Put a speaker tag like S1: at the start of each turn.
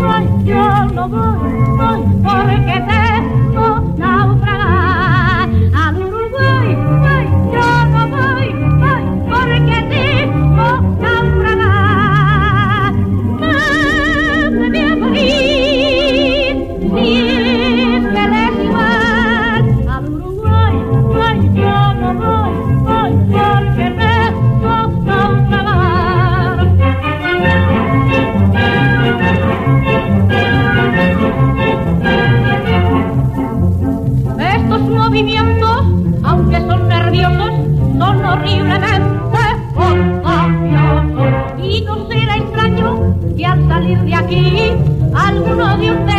S1: ay, yo no voy, porque temo naufragar. Al Uruguay, ay, yo no voy, porque temo naufragar. Me voy a morir, si es que les igual. Al Uruguay, ay, yo no voy, porque temo naufragar. Estos movimientos, aunque son nerviosos, son horriblemente contagiosos. Y no será extraño que al salir de aquí, alguno de ustedes